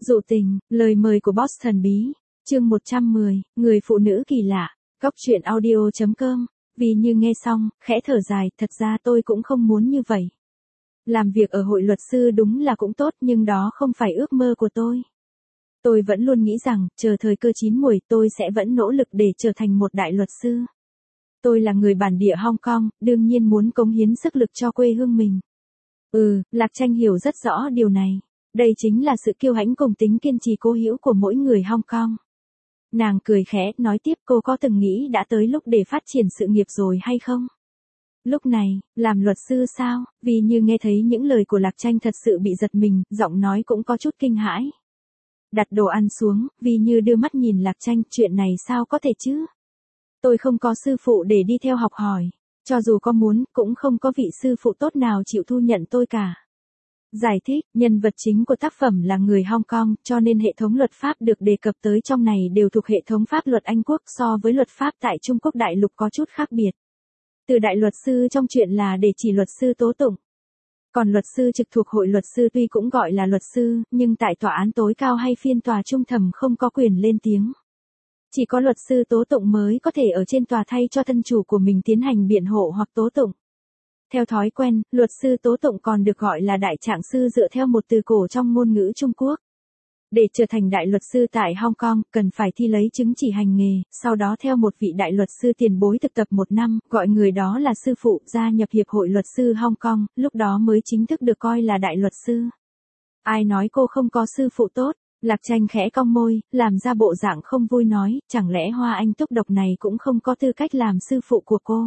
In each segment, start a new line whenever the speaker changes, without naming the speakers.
Dụ tình, lời mời của boss thần bí. Chương 110, người phụ nữ kỳ lạ. Góc truyện audio.com. Vì như nghe xong, khẽ thở dài, thật ra tôi cũng không muốn như vậy. Làm việc ở hội luật sư đúng là cũng tốt, nhưng đó không phải ước mơ của tôi. Tôi vẫn luôn nghĩ rằng, chờ thời cơ chín muồi, tôi sẽ vẫn nỗ lực để trở thành một đại luật sư. Tôi là người bản địa Hong Kong, đương nhiên muốn cống hiến sức lực cho quê hương mình. Lạc Tranh hiểu rất rõ điều này. Đây chính là sự kiêu hãnh cùng tính kiên trì cố hữu của mỗi người Hong Kong. Nàng cười khẽ, nói tiếp, cô có từng nghĩ đã tới lúc để phát triển sự nghiệp rồi hay không? Lúc này, làm luật sư sao? Vì như nghe thấy những lời của Lạc Tranh thật sự bị giật mình, giọng nói cũng có chút kinh hãi. Đặt đồ ăn xuống, Vì như đưa mắt nhìn Lạc Tranh, chuyện này sao có thể chứ? Tôi không có sư phụ để đi theo học hỏi. Cho dù có muốn, cũng không có vị sư phụ tốt nào chịu thu nhận tôi cả. Giải thích, nhân vật chính của tác phẩm là người Hong Kong, cho nên hệ thống luật pháp được đề cập tới trong này đều thuộc hệ thống pháp luật Anh Quốc, so với luật pháp tại Trung Quốc đại lục có chút khác biệt. Từ đại luật sư trong truyện là để chỉ luật sư tố tụng. Còn luật sư trực thuộc hội luật sư tuy cũng gọi là luật sư, nhưng tại tòa án tối cao hay phiên tòa trung thẩm không có quyền lên tiếng. Chỉ có luật sư tố tụng mới có thể ở trên tòa thay cho thân chủ của mình tiến hành biện hộ hoặc tố tụng. Theo thói quen, luật sư tố tụng còn được gọi là đại trạng sư dựa theo một từ cổ trong ngôn ngữ Trung Quốc. Để trở thành đại luật sư tại Hong Kong, cần phải thi lấy chứng chỉ hành nghề, sau đó theo một vị đại luật sư tiền bối thực tập 1 năm, gọi người đó là sư phụ, gia nhập Hiệp hội Luật sư Hong Kong, lúc đó mới chính thức được coi là đại luật sư. Ai nói cô không có sư phụ tốt? Lạc Tranh khẽ cong môi, làm ra bộ dạng không vui nói, chẳng lẽ Hoa Anh Túc độc này cũng không có tư cách làm sư phụ của cô?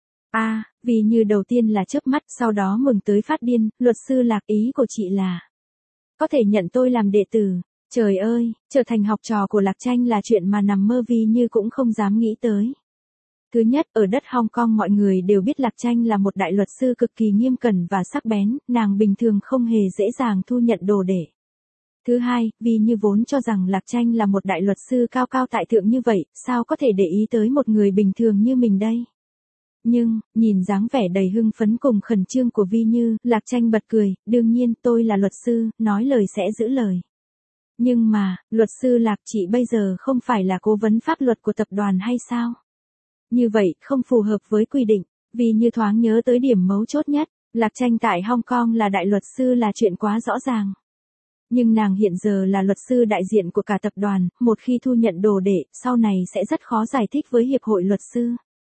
Vì như đầu tiên là chớp mắt, sau đó mừng tới phát điên, luật sư Lạc, ý của chị là có thể nhận tôi làm đệ tử. Trời ơi, trở thành học trò của Lạc Tranh là chuyện mà nằm mơ Vì như cũng không dám nghĩ tới. Thứ nhất, ở đất Hong Kong mọi người đều biết Lạc Tranh là một đại luật sư cực kỳ nghiêm cẩn và sắc bén, nàng bình thường không hề dễ dàng thu nhận đồ đệ. Thứ hai, Vì như vốn cho rằng Lạc Tranh là một đại luật sư cao cao tại thượng như vậy, sao có thể để ý tới một người bình thường như mình đây? Nhưng, nhìn dáng vẻ đầy hưng phấn cùng khẩn trương của Vi Như, Lạc Tranh bật cười, đương nhiên tôi là luật sư, nói lời sẽ giữ lời. Nhưng mà, luật sư Lạc, chị bây giờ không phải là cố vấn pháp luật của tập đoàn hay sao? Như vậy, không phù hợp với quy định. Vi Như thoáng nhớ tới điểm mấu chốt nhất, Lạc Tranh tại Hong Kong là đại luật sư là chuyện quá rõ ràng. Nhưng nàng hiện giờ là luật sư đại diện của cả tập đoàn, một khi thu nhận đồ đệ, sau này sẽ rất khó giải thích với Hiệp hội Luật sư.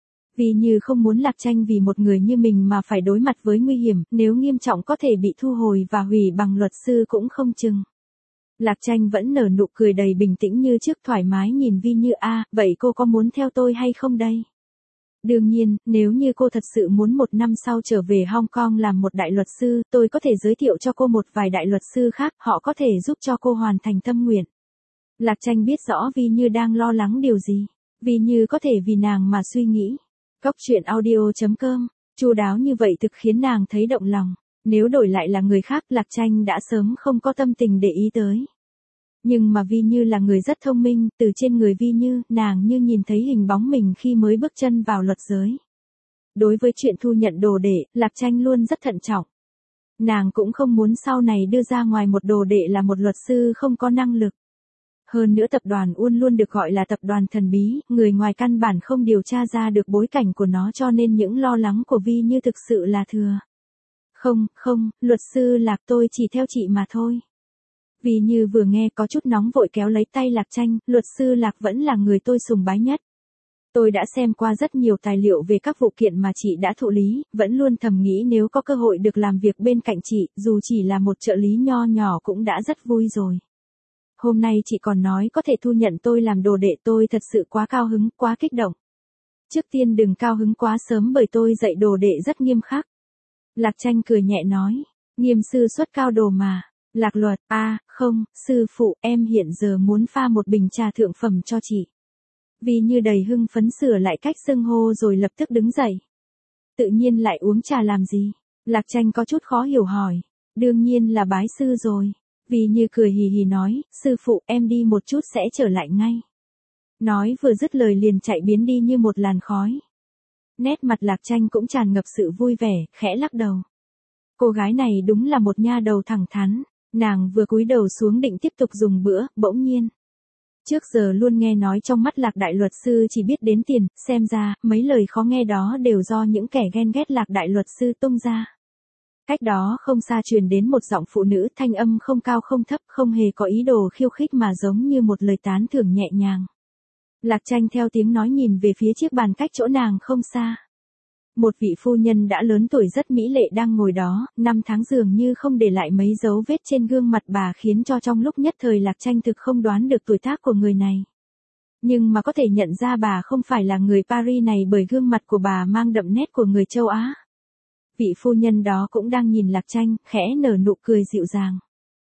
Vì như không muốn Lạc Tranh vì một người như mình mà phải đối mặt với nguy hiểm, nếu nghiêm trọng có thể bị thu hồi và hủy bằng luật sư cũng không chừng. Lạc Tranh vẫn nở nụ cười đầy bình tĩnh như trước, thoải mái nhìn Vi Như. Vậy cô có muốn theo tôi hay không đây? Đương nhiên, nếu như cô thật sự muốn 1 năm sau trở về Hong Kong làm một đại luật sư, tôi có thể giới thiệu cho cô một vài đại luật sư khác, họ có thể giúp cho cô hoàn thành tâm nguyện. Lạc Tranh biết rõ Vi Như đang lo lắng điều gì. Vi Như có thể vì nàng mà suy nghĩ. Góc truyện audio.com, chu đáo như vậy thực khiến nàng thấy động lòng. Nếu đổi lại là người khác, Lạc Tranh đã sớm không có tâm tình để ý tới. Nhưng mà Vi Như là người rất thông minh, từ trên người Vi Như, nàng như nhìn thấy hình bóng mình khi mới bước chân vào luật giới. Đối với chuyện thu nhận đồ đệ, Lạc Tranh luôn rất thận trọng. Nàng cũng không muốn sau này đưa ra ngoài một đồ đệ là một luật sư không có năng lực. Hơn nữa tập đoàn Uôn luôn được gọi là tập đoàn thần bí, người ngoài căn bản không điều tra ra được bối cảnh của nó, cho nên những lo lắng của Vi Như thực sự là thừa. Không, luật sư Lạc, tôi chỉ theo chị mà thôi. Vì như vừa nghe có chút nóng vội kéo lấy tay Lạc Tranh, luật sư Lạc vẫn là người tôi sùng bái nhất. Tôi đã xem qua rất nhiều tài liệu về các vụ kiện mà chị đã thụ lý, vẫn luôn thầm nghĩ nếu có cơ hội được làm việc bên cạnh chị, dù chỉ là một trợ lý nho nhỏ cũng đã rất vui rồi. Hôm nay chị còn nói có thể thu nhận tôi làm đồ đệ, tôi thật sự quá cao hứng, quá kích động. Trước tiên đừng cao hứng quá sớm bởi tôi dạy đồ đệ rất nghiêm khắc. Lạc Tranh cười nhẹ nói, nghiêm sư xuất cao đồ mà. Lạc Luật, không, sư phụ, em hiện giờ muốn pha một bình trà thượng phẩm cho chị. Vì như đầy hưng phấn sửa lại cách xưng hô rồi lập tức đứng dậy. Tự nhiên lại uống trà làm gì? Lạc Tranh có chút khó hiểu hỏi. Đương nhiên là bái sư rồi. Vì như cười hì hì nói, sư phụ, em đi một chút sẽ trở lại ngay. Nói vừa dứt lời liền chạy biến đi như một làn khói. Nét mặt Lạc Tranh cũng tràn ngập sự vui vẻ, khẽ lắc đầu. Cô gái này đúng là một nha đầu thẳng thắn. Nàng vừa cúi đầu xuống định tiếp tục dùng bữa, bỗng nhiên. Trước giờ luôn nghe nói trong mắt Lạc đại luật sư chỉ biết đến tiền, xem ra, mấy lời khó nghe đó đều do những kẻ ghen ghét Lạc đại luật sư tung ra. Cách đó không xa truyền đến một giọng phụ nữ, thanh âm không cao không thấp, không hề có ý đồ khiêu khích mà giống như một lời tán thưởng nhẹ nhàng. Lạc Tranh theo tiếng nói nhìn về phía chiếc bàn cách chỗ nàng không xa. Một vị phu nhân đã lớn tuổi rất mỹ lệ đang ngồi đó, 5 tháng dường như không để lại mấy dấu vết trên gương mặt bà, khiến cho trong lúc nhất thời Lạc Tranh thực không đoán được tuổi tác của người này. Nhưng mà có thể nhận ra bà không phải là người Paris này bởi gương mặt của bà mang đậm nét của người châu Á. Vị phu nhân đó cũng đang nhìn Lạc Tranh, khẽ nở nụ cười dịu dàng.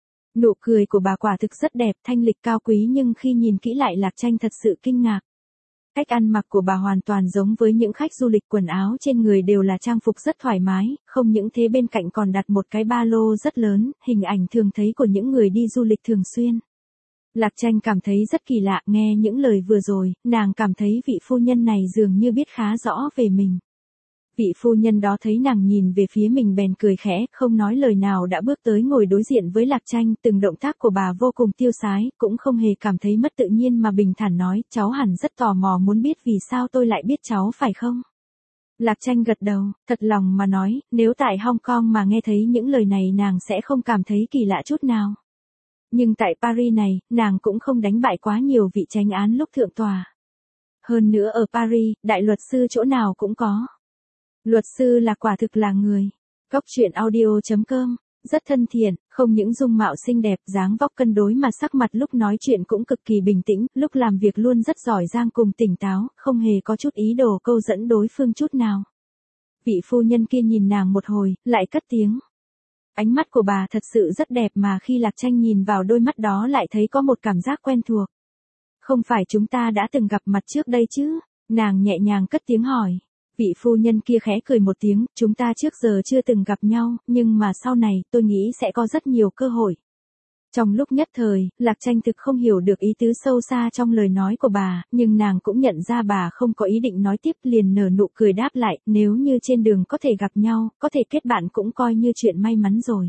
Nụ cười của bà quả thực rất đẹp, thanh lịch cao quý, nhưng khi nhìn kỹ lại Lạc Tranh thật sự kinh ngạc. Cách ăn mặc của bà hoàn toàn giống với những khách du lịch, quần áo trên người đều là trang phục rất thoải mái, không những thế bên cạnh còn đặt một cái ba lô rất lớn, hình ảnh thường thấy của những người đi du lịch thường xuyên. Lạc Tranh cảm thấy rất kỳ lạ, nghe những lời vừa rồi, nàng cảm thấy vị phu nhân này dường như biết khá rõ về mình. Vị phu nhân đó thấy nàng nhìn về phía mình bèn cười khẽ, không nói lời nào đã bước tới ngồi đối diện với Lạc Tranh, từng động tác của bà vô cùng tiêu sái, cũng không hề cảm thấy mất tự nhiên mà bình thản nói, cháu hẳn rất tò mò muốn biết vì sao tôi lại biết cháu phải không? Lạc Tranh gật đầu, thật lòng mà nói, nếu tại Hong Kong mà nghe thấy những lời này nàng sẽ không cảm thấy kỳ lạ chút nào. Nhưng tại Paris này, nàng cũng không đánh bại quá nhiều vị chánh án lúc thượng tòa. Hơn nữa ở Paris, đại luật sư chỗ nào cũng có. Luật sư là quả thực là người. Góc truyện audio.com, rất thân thiện, không những dung mạo xinh đẹp, dáng vóc cân đối mà sắc mặt lúc nói chuyện cũng cực kỳ bình tĩnh, lúc làm việc luôn rất giỏi giang cùng tỉnh táo, không hề có chút ý đồ câu dẫn đối phương chút nào. Vị phu nhân kia nhìn nàng một hồi, lại cất tiếng. Ánh mắt của bà thật sự rất đẹp mà khi Lạc Tranh nhìn vào đôi mắt đó lại thấy có một cảm giác quen thuộc. Không phải chúng ta đã từng gặp mặt trước đây chứ? Nàng nhẹ nhàng cất tiếng hỏi. Vị phu nhân kia khẽ cười một tiếng, chúng ta trước giờ chưa từng gặp nhau, nhưng mà sau này tôi nghĩ sẽ có rất nhiều cơ hội. Trong lúc nhất thời, Lạc Tranh thực không hiểu được ý tứ sâu xa trong lời nói của bà, nhưng nàng cũng nhận ra bà không có ý định nói tiếp, liền nở nụ cười đáp lại, nếu như trên đường có thể gặp nhau, có thể kết bạn cũng coi như chuyện may mắn rồi.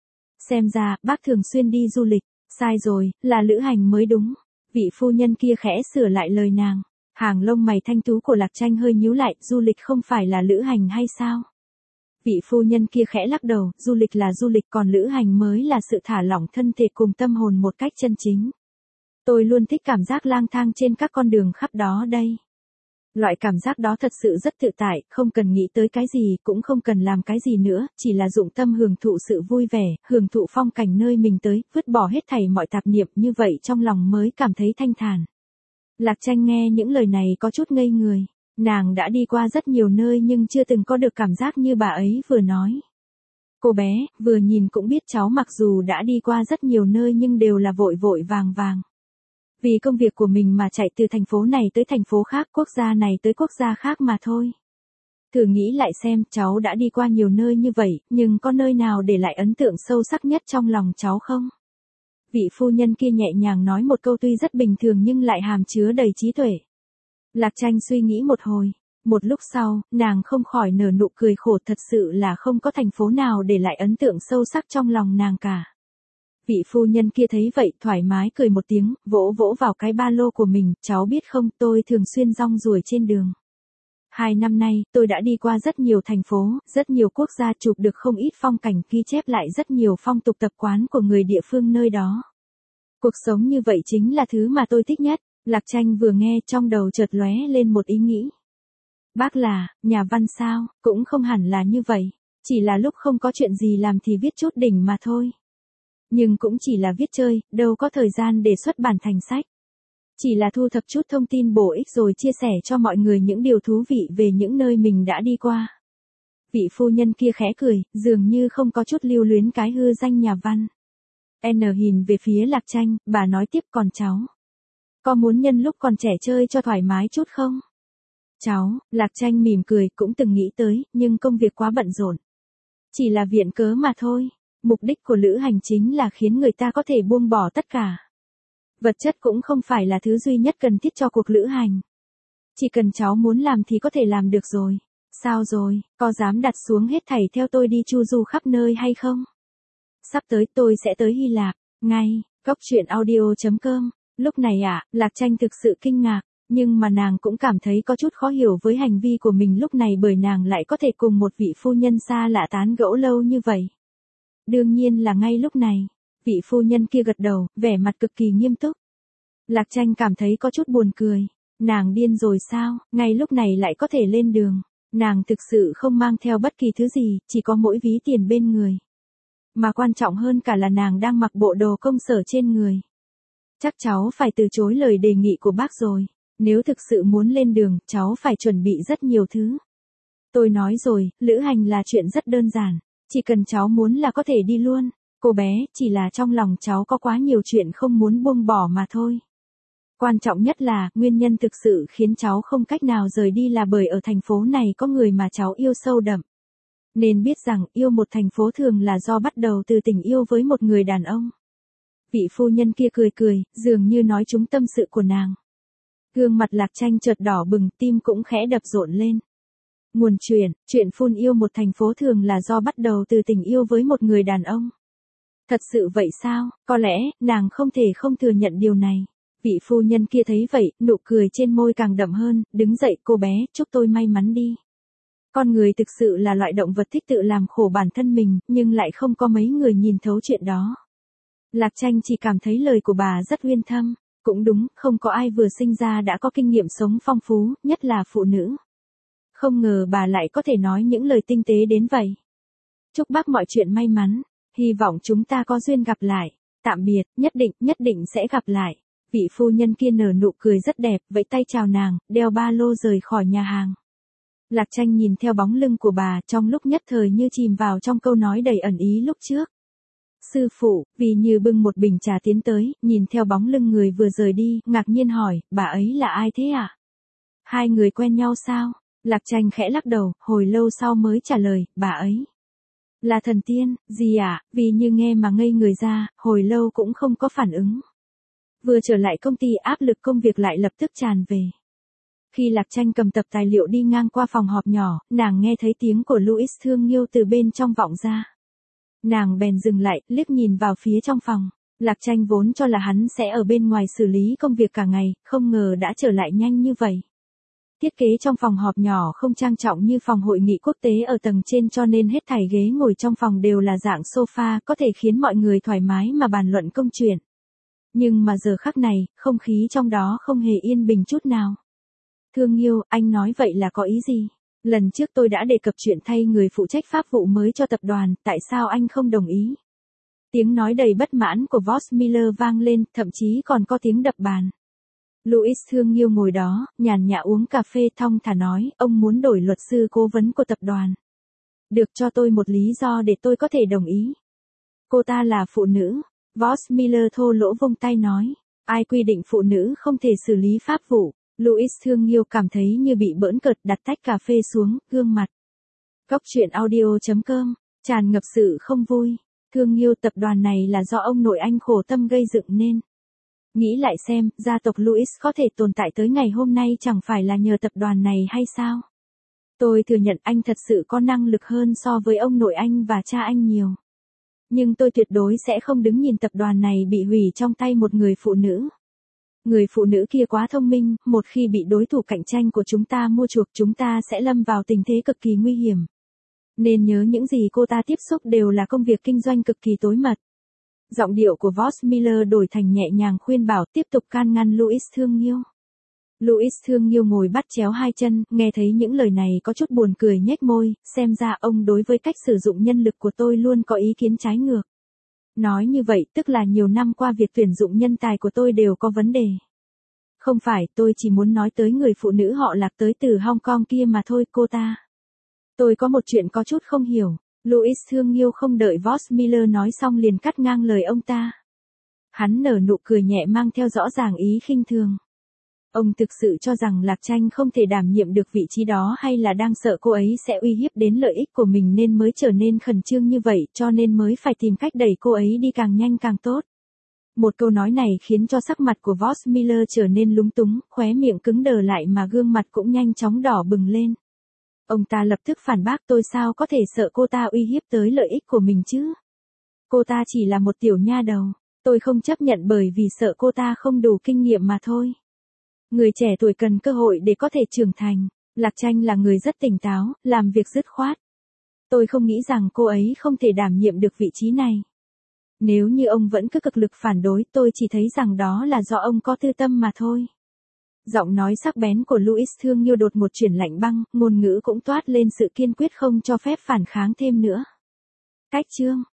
Xem ra, bác thường xuyên đi du lịch, sai rồi, là lữ hành mới đúng. Vị phu nhân kia khẽ sửa lại lời nàng. Hàng lông mày thanh tú của Lạc Tranh hơi nhíu lại, du lịch không phải là lữ hành hay sao? Vị phu nhân kia khẽ lắc đầu, du lịch là du lịch còn lữ hành mới là sự thả lỏng thân thể cùng tâm hồn một cách chân chính. Tôi luôn thích cảm giác lang thang trên các con đường khắp đó đây. Loại cảm giác đó thật sự rất tự tại, không cần nghĩ tới cái gì, cũng không cần làm cái gì nữa, chỉ là dụng tâm hưởng thụ sự vui vẻ, hưởng thụ phong cảnh nơi mình tới, vứt bỏ hết thảy mọi tạp niệm, như vậy trong lòng mới cảm thấy thanh thản. Lạc Tranh nghe những lời này có chút ngây người. Nàng đã đi qua rất nhiều nơi nhưng chưa từng có được cảm giác như bà ấy vừa nói. Cô bé, vừa nhìn cũng biết cháu mặc dù đã đi qua rất nhiều nơi nhưng đều là vội vội vàng vàng. Vì công việc của mình mà chạy từ thành phố này tới thành phố khác, quốc gia này tới quốc gia khác mà thôi. Thử nghĩ lại xem, cháu đã đi qua nhiều nơi như vậy, nhưng có nơi nào để lại ấn tượng sâu sắc nhất trong lòng cháu không? Vị phu nhân kia nhẹ nhàng nói một câu tuy rất bình thường nhưng lại hàm chứa đầy trí tuệ. Lạc Tranh suy nghĩ một hồi. Một lúc sau, nàng không khỏi nở nụ cười khổ, thật sự là không có thành phố nào để lại ấn tượng sâu sắc trong lòng nàng cả. Vị phu nhân kia thấy vậy thoải mái cười một tiếng, vỗ vỗ vào cái ba lô của mình, cháu biết không, tôi thường xuyên rong ruổi trên đường. 2 năm nay, tôi đã đi qua rất nhiều thành phố, rất nhiều quốc gia, chụp được không ít phong cảnh, ghi chép lại rất nhiều phong tục tập quán của người địa phương nơi đó. Cuộc sống như vậy chính là thứ mà tôi thích nhất. Lạc Tranh vừa nghe trong đầu chợt lóe lên một ý nghĩ. Bác là, nhà văn sao, cũng không hẳn là như vậy. Chỉ là lúc không có chuyện gì làm thì viết chút đỉnh mà thôi. Nhưng cũng chỉ là viết chơi, đâu có thời gian để xuất bản thành sách. Chỉ là thu thập chút thông tin bổ ích rồi chia sẻ cho mọi người những điều thú vị về những nơi mình đã đi qua. Vị phu nhân kia khẽ cười, dường như không có chút lưu luyến cái hư danh nhà văn. N nhìn về phía Lạc Tranh, bà nói tiếp, còn cháu. Có muốn nhân lúc còn trẻ chơi cho thoải mái chút không? Cháu, Lạc Tranh mỉm cười, cũng từng nghĩ tới, nhưng công việc quá bận rộn. Chỉ là viện cớ mà thôi. Mục đích của lữ hành chính là khiến người ta có thể buông bỏ tất cả. Vật chất cũng không phải là thứ duy nhất cần thiết cho cuộc lữ hành. Chỉ cần cháu muốn làm thì có thể làm được rồi. Sao rồi, có dám đặt xuống hết thảy theo tôi đi chu du khắp nơi hay không? Sắp tới tôi sẽ tới Hy Lạp, ngay, Góc Chuyện Audio.com. Lúc này Lạc Tranh thực sự kinh ngạc, nhưng mà nàng cũng cảm thấy có chút khó hiểu với hành vi của mình lúc này bởi nàng lại có thể cùng một vị phu nhân xa lạ tán gẫu lâu như vậy. Đương nhiên là ngay lúc này, vị phu nhân kia gật đầu, vẻ mặt cực kỳ nghiêm túc. Lạc Tranh cảm thấy có chút buồn cười, nàng điên rồi sao, ngay lúc này lại có thể lên đường. Nàng thực sự không mang theo bất kỳ thứ gì, chỉ có mỗi ví tiền bên người. Mà quan trọng hơn cả là nàng đang mặc bộ đồ công sở trên người. Chắc cháu phải từ chối lời đề nghị của bác rồi. Nếu thực sự muốn lên đường, cháu phải chuẩn bị rất nhiều thứ. Tôi nói rồi, lữ hành là chuyện rất đơn giản. Chỉ cần cháu muốn là có thể đi luôn. Cô bé, chỉ là trong lòng cháu có quá nhiều chuyện không muốn buông bỏ mà thôi. Quan trọng nhất là, nguyên nhân thực sự khiến cháu không cách nào rời đi là bởi ở thành phố này có người mà cháu yêu sâu đậm. Nên biết rằng, yêu một thành phố thường là do bắt đầu từ tình yêu với một người đàn ông. Vị phu nhân kia cười cười, dường như nói trúng tâm sự của nàng. Gương mặt Lạc Tranh chợt đỏ bừng, tim cũng khẽ đập rộn lên. Nguồn chuyện phun yêu một thành phố thường là do bắt đầu từ tình yêu với một người đàn ông. Thật sự vậy sao? Có lẽ, nàng không thể không thừa nhận điều này. Vị phu nhân kia thấy vậy, nụ cười trên môi càng đậm hơn, đứng dậy cô bé, chúc tôi may mắn đi. Con người thực sự là loại động vật thích tự làm khổ bản thân mình, nhưng lại không có mấy người nhìn thấu chuyện đó. Lạc Tranh chỉ cảm thấy lời của bà rất uyên thâm. Cũng đúng, không có ai vừa sinh ra đã có kinh nghiệm sống phong phú, nhất là phụ nữ. Không ngờ bà lại có thể nói những lời tinh tế đến vậy. Chúc bác mọi chuyện may mắn, hy vọng chúng ta có duyên gặp lại. Tạm biệt, nhất định sẽ gặp lại. Vị phu nhân kia nở nụ cười rất đẹp, vẫy tay chào nàng, đeo ba lô rời khỏi nhà hàng. Lạc Tranh nhìn theo bóng lưng của bà trong lúc nhất thời như chìm vào trong câu nói đầy ẩn ý lúc trước. Sư phụ, vì như bưng một bình trà tiến tới, nhìn theo bóng lưng người vừa rời đi, ngạc nhiên hỏi, bà ấy là ai thế ạ? Hai người quen nhau sao? Lạc Tranh khẽ lắc đầu, hồi lâu sau mới trả lời, bà ấy là thần tiên, gì ạ? Vì như nghe mà ngây người ra, hồi lâu cũng không có phản ứng. Vừa trở lại công ty áp lực công việc lại lập tức tràn về. Khi Lạc Tranh cầm tập tài liệu đi ngang qua phòng họp nhỏ, nàng nghe thấy tiếng của Louis thương yêu từ bên trong vọng ra. Nàng bèn dừng lại, liếc nhìn vào phía trong phòng. Lạc Tranh vốn cho là hắn sẽ ở bên ngoài xử lý công việc cả ngày, không ngờ đã trở lại nhanh như vậy. Thiết kế trong phòng họp nhỏ không trang trọng như phòng hội nghị quốc tế ở tầng trên cho nên hết thảy ghế ngồi trong phòng đều là dạng sofa có thể khiến mọi người thoải mái mà bàn luận công chuyện. Nhưng mà giờ khắc này, không khí trong đó không hề yên bình chút nào. Thương yêu, anh nói vậy là có ý gì? Lần trước tôi đã đề cập chuyện thay người phụ trách pháp vụ mới cho tập đoàn, tại sao anh không đồng ý? Tiếng nói đầy bất mãn của Voss Miller vang lên, thậm chí còn có tiếng đập bàn. Louis thương yêu ngồi đó, nhàn nhã uống cà phê thong thả nói, ông muốn đổi luật sư cố vấn của tập đoàn. Được, cho tôi một lý do để tôi có thể đồng ý. Cô ta là phụ nữ. Voss Miller thô lỗ vung tay nói. Ai quy định phụ nữ không thể xử lý pháp vụ? Louis thương yêu cảm thấy như bị bỡn cợt, đặt tách cà phê xuống, gương mặt. Góc Chuyện Audio.com, tràn ngập sự không vui. Thương yêu, tập đoàn này là do ông nội anh khổ tâm gây dựng nên. Nghĩ lại xem, gia tộc Louis có thể tồn tại tới ngày hôm nay chẳng phải là nhờ tập đoàn này hay sao? Tôi thừa nhận anh thật sự có năng lực hơn so với ông nội anh và cha anh nhiều. Nhưng tôi tuyệt đối sẽ không đứng nhìn tập đoàn này bị hủy trong tay một người phụ nữ. Người phụ nữ kia quá thông minh, một khi bị đối thủ cạnh tranh của chúng ta mua chuộc chúng ta sẽ lâm vào tình thế cực kỳ nguy hiểm. Nên nhớ những gì cô ta tiếp xúc đều là công việc kinh doanh cực kỳ tối mật. Giọng điệu của Voss Miller đổi thành nhẹ nhàng khuyên bảo tiếp tục can ngăn Louis thương yêu. Louis thương yêu ngồi bắt chéo hai chân, nghe thấy những lời này có chút buồn cười nhếch môi, xem ra ông đối với cách sử dụng nhân lực của tôi luôn có ý kiến trái ngược. Nói như vậy tức là nhiều năm qua việc tuyển dụng nhân tài của tôi đều có vấn đề. Không phải, tôi chỉ muốn nói tới người phụ nữ họ Lạc tới từ Hong Kong kia mà thôi, cô ta. Tôi có một chuyện có chút không hiểu. Louis thương yêu không đợi Voss Miller nói xong liền cắt ngang lời ông ta. Hắn nở nụ cười nhẹ mang theo rõ ràng ý khinh thường. Ông thực sự cho rằng Lạc Tranh không thể đảm nhiệm được vị trí đó hay là đang sợ cô ấy sẽ uy hiếp đến lợi ích của mình nên mới trở nên khẩn trương như vậy cho nên mới phải tìm cách đẩy cô ấy đi càng nhanh càng tốt. Một câu nói này khiến cho sắc mặt của Voss Miller trở nên lúng túng, khóe miệng cứng đờ lại mà gương mặt cũng nhanh chóng đỏ bừng lên. Ông ta lập tức phản bác tôi sao có thể sợ cô ta uy hiếp tới lợi ích của mình chứ? Cô ta chỉ là một tiểu nha đầu. Tôi không chấp nhận bởi vì sợ cô ta không đủ kinh nghiệm mà thôi. Người trẻ tuổi cần cơ hội để có thể trưởng thành. Lạc Tranh là người rất tỉnh táo, làm việc dứt khoát. Tôi không nghĩ rằng cô ấy không thể đảm nhiệm được vị trí này. Nếu như ông vẫn cứ cực lực phản đối, tôi chỉ thấy rằng đó là do ông có tư tâm mà thôi. Giọng nói sắc bén của Louis Thương Nghiêu đột một chuyển lạnh băng, ngôn ngữ cũng toát lên sự kiên quyết không cho phép phản kháng thêm nữa. Cách chương